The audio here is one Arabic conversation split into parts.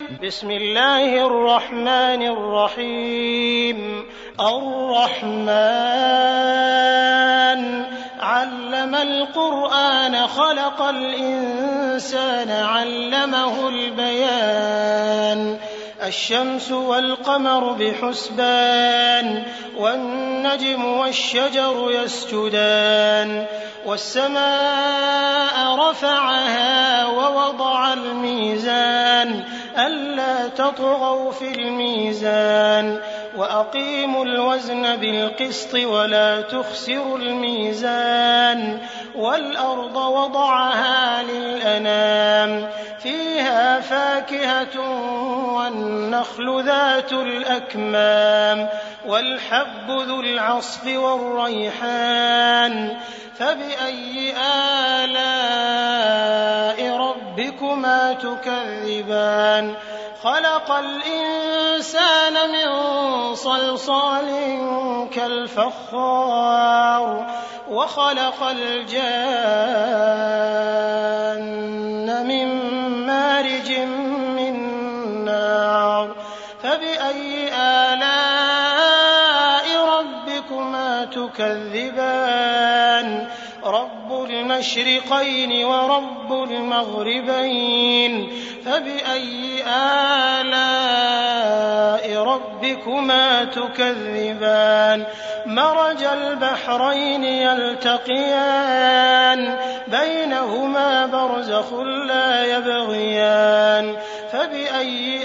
بسم الله الرحمن الرحيم الرحمن علم القرآن خلق الإنسان علمه البيان الشمس والقمر بحسبان والنجم والشجر يسجدان والسماء رفعها ووضع الميزان ألا تطغوا في الميزان وأقيموا الوزن بالقسط ولا تخسروا الميزان والأرض وضعها للأنام فيها فاكهة والنخل ذات الأكمام والحب ذو العصف والريحان فبأي آلاء ربكما تكذبان خلق الإنسان من صلصال كالفخار وخلق الجان من مارج من نار فبأي آلاء ربكما تكذبان رب المشرقين ورب المغربين فبأي آلاء ربكما تكذبان مرج البحرين يلتقيان بينهما برزخ لا يبغيان فبأي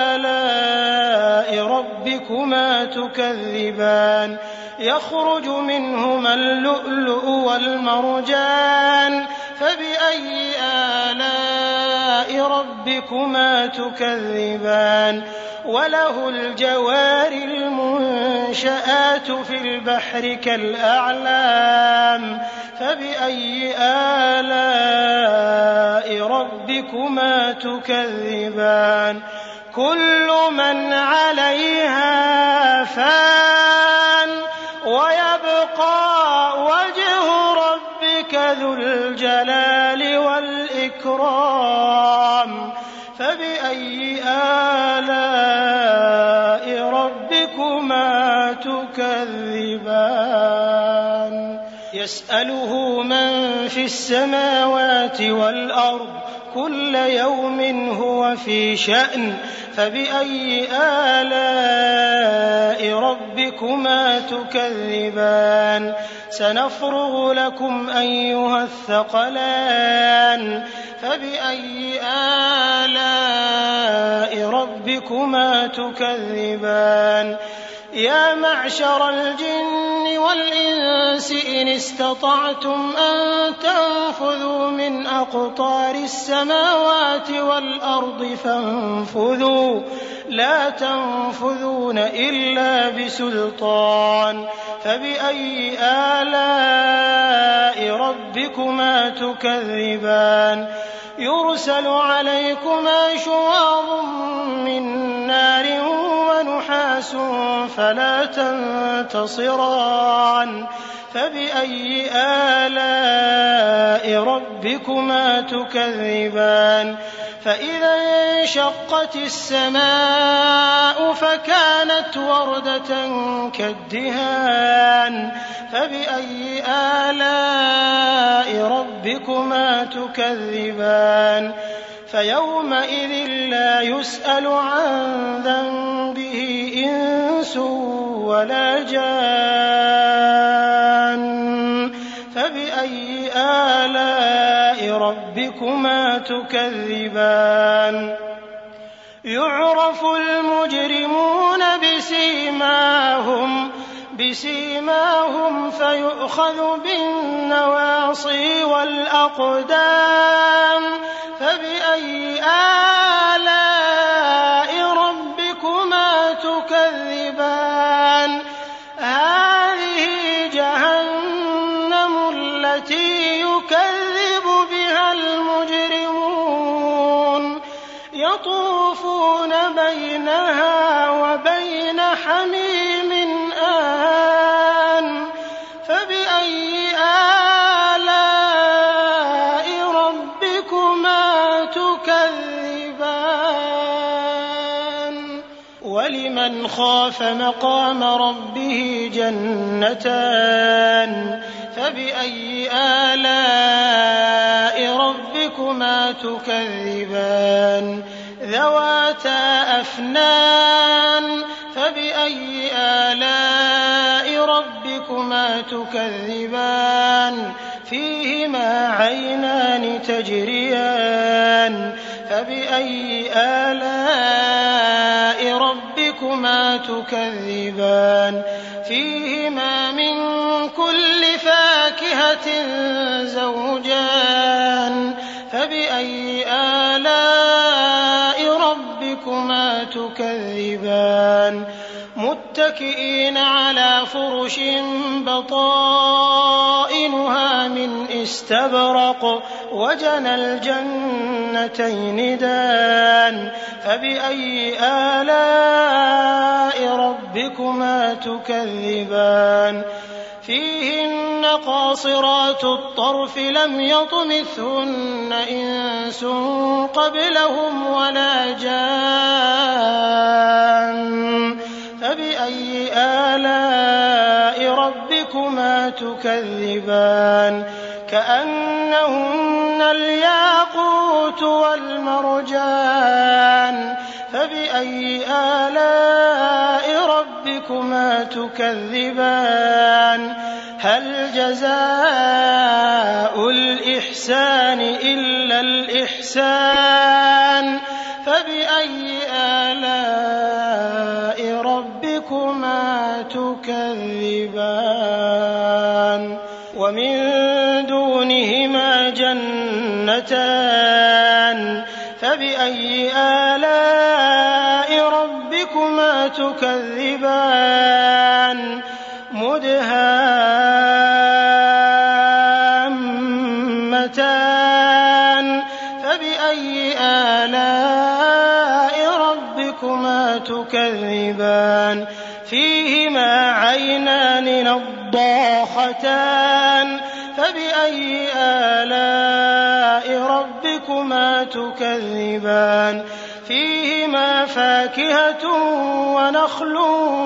آلاء ربكما تكذبان يخرج منهما اللؤلؤ والمرجان فبأي آلاء ربكما تكذبان وله الجوار المنشآت في البحر كالأعلام فبأي آلاء ربكما تكذبان كل من عليها فان ويبقى وجه ربك ذو الجلال والإكرام فبأي آلاء ربكما تكذبان يسأله من في السماوات والأرض كل يوم هو في شأن فبأي آلاء ربكما تكذبان سنفرغ لكم أيها الثقلان فبأي آلاء ربكما تكذبان يا معشر الجن والإنس إن استطعتم أن تنفذوا من أقطار السماوات والأرض فانفذوا لا تنفذون إلا بسلطان فبأي آلاء ربكما تكذبان يرسل عليكما شواظ من نار ونحاس فلا تنتصران فبأي آلاء ربكما تكذبان فإذا انشقت السماء فكانت وردة كالدهان فبأي آلاء ربكما تكذبان فيومئذ لا يسأل عن ذنبه إنس ولا جان فبأي آلاء ربكما تكذبان يعرف المجرمون بسيماهم فيؤخذ بالنواصي والأقدام فبأي آلاء ربكما تكذبان هذه جهنم التي يكذب بها المجرمون يطوفون بينها وبين حميم آن فبأي آلاء ربكما تكذبان وَلِمَنْ خَافَ مَقَامَ رَبِّهِ جَنَّتَانِ فَبِأَيِّ آلَاءِ رَبِّكُمَا تُكَذِّبَانِ ذَوَاتَا أَفْنَانٍ فَبِأَيِّ آلَاءِ رَبِّكُمَا تُكَذِّبَانِ فِيهِمَا عَيْنَانِ تَجْرِيَانِ فَبِأَيِّ آلَاءِ رَبِّكُمَا تُكَذِّبَانِ فِيهِمَا مِن كُلِّ فَاكِهَةٍ زَوْجَانِ فَبِأَيِّ آلَاءِ رَبِّكُمَا تُكَذِّبَانِ مُتَّكِئِينَ عَلَىٰ فُرُشٍ بَطَائِنُهَا مِنْ إِسْتَبْرَقٍ وَجَنَى الْجَنَّتَيْنِ دَانٍ فَبِأَيِّ آلَاءِ رَبِّكُمَا تُكَذِّبَانِ فِيهِنَّ قَاصِرَاتُ الطَّرْفِ لَمْ يَطْمِثْهُنَّ إِنسٌ قَبْلَهُمْ وَلَا جَانٌّ فَبِأَيِّ آلَاءِ رَبِّكُمَا تُكَذِّبَانِ كَأَنَّهُنَّ الْيَاقُوتُ وَالْمَرْجَانُ فَبِأَيِّ آلَاءِ رَبِّكُمَا تُكَذِّبَانِ هَلْ جَزَاءُ الْإِحْسَانِ إِلَّا الْإِحْسَانُ فَبِأَيِّ آلَاءِ رَبِّكُمَا تُكَذِّبَانِ وَمِن دُونِهِمَا جَنَّتَانِ فَبِأَيِّ آلَاءِ رَبِّكُمَا تُكَذِّبَانِ مُدْهَامَّتَانِ فَبِأَيِّ آلَاءِ رَبِّكُمَا تُكَذِّبَانِ فِيهِمَا عَيْنَانِ نَضَّاخَتَانِ فَبِأَيِّ آلَاءِ رَبِّكُمَا تُكَذِّبَانِ فِيهِمَا فَاكِهَةٌ وَنَخْلٌ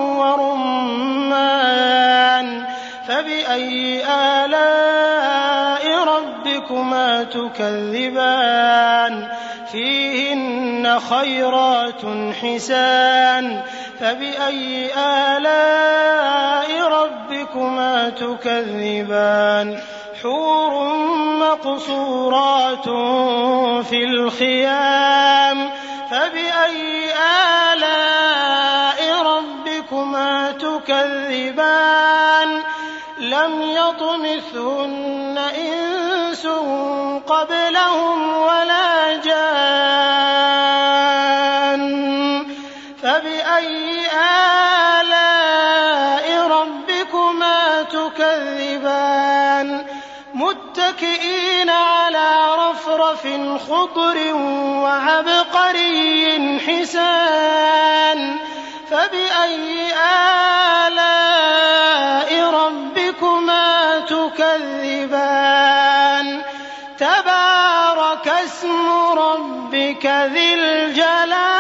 وَرُمَّانٌ فَبِأَيِّ آلَاءِ رَبِّكُمَا تُكَذِّبَانِ فِيهِنَّ خَيْرَاتٌ حِسَانٌ فَبِأَيِّ آلَاءِ رَبِّكُمَا تُكَذِّبَانِ حُورٌ مَّقْصُورَاتٌ فِي الْخِيَامِ فَبِأَيِّ آلَاءِ رَبِّكُمَا تُكَذِّبَانِ لَمْ يَطْمِثْهُنَّ إِنسٌ قَبْلَهُمْ وَلَا جَانٌّ فَبِأَيِّ آلَاءِ رَبِّكُمَا تُكَذِّبَانِ مُتَّكِئِينَ عَلَىٰ رَفْرَفٍ خُضْرٍ وَعَبْقَرِيٍّ حِسَانٍ فَبِأَيِّ آلَاءِ رَبِّكُمَا تُكَذِّبَانِ تَبَارَكَ اسْمُ رَبِّكَ ذِي الْجَلَالِ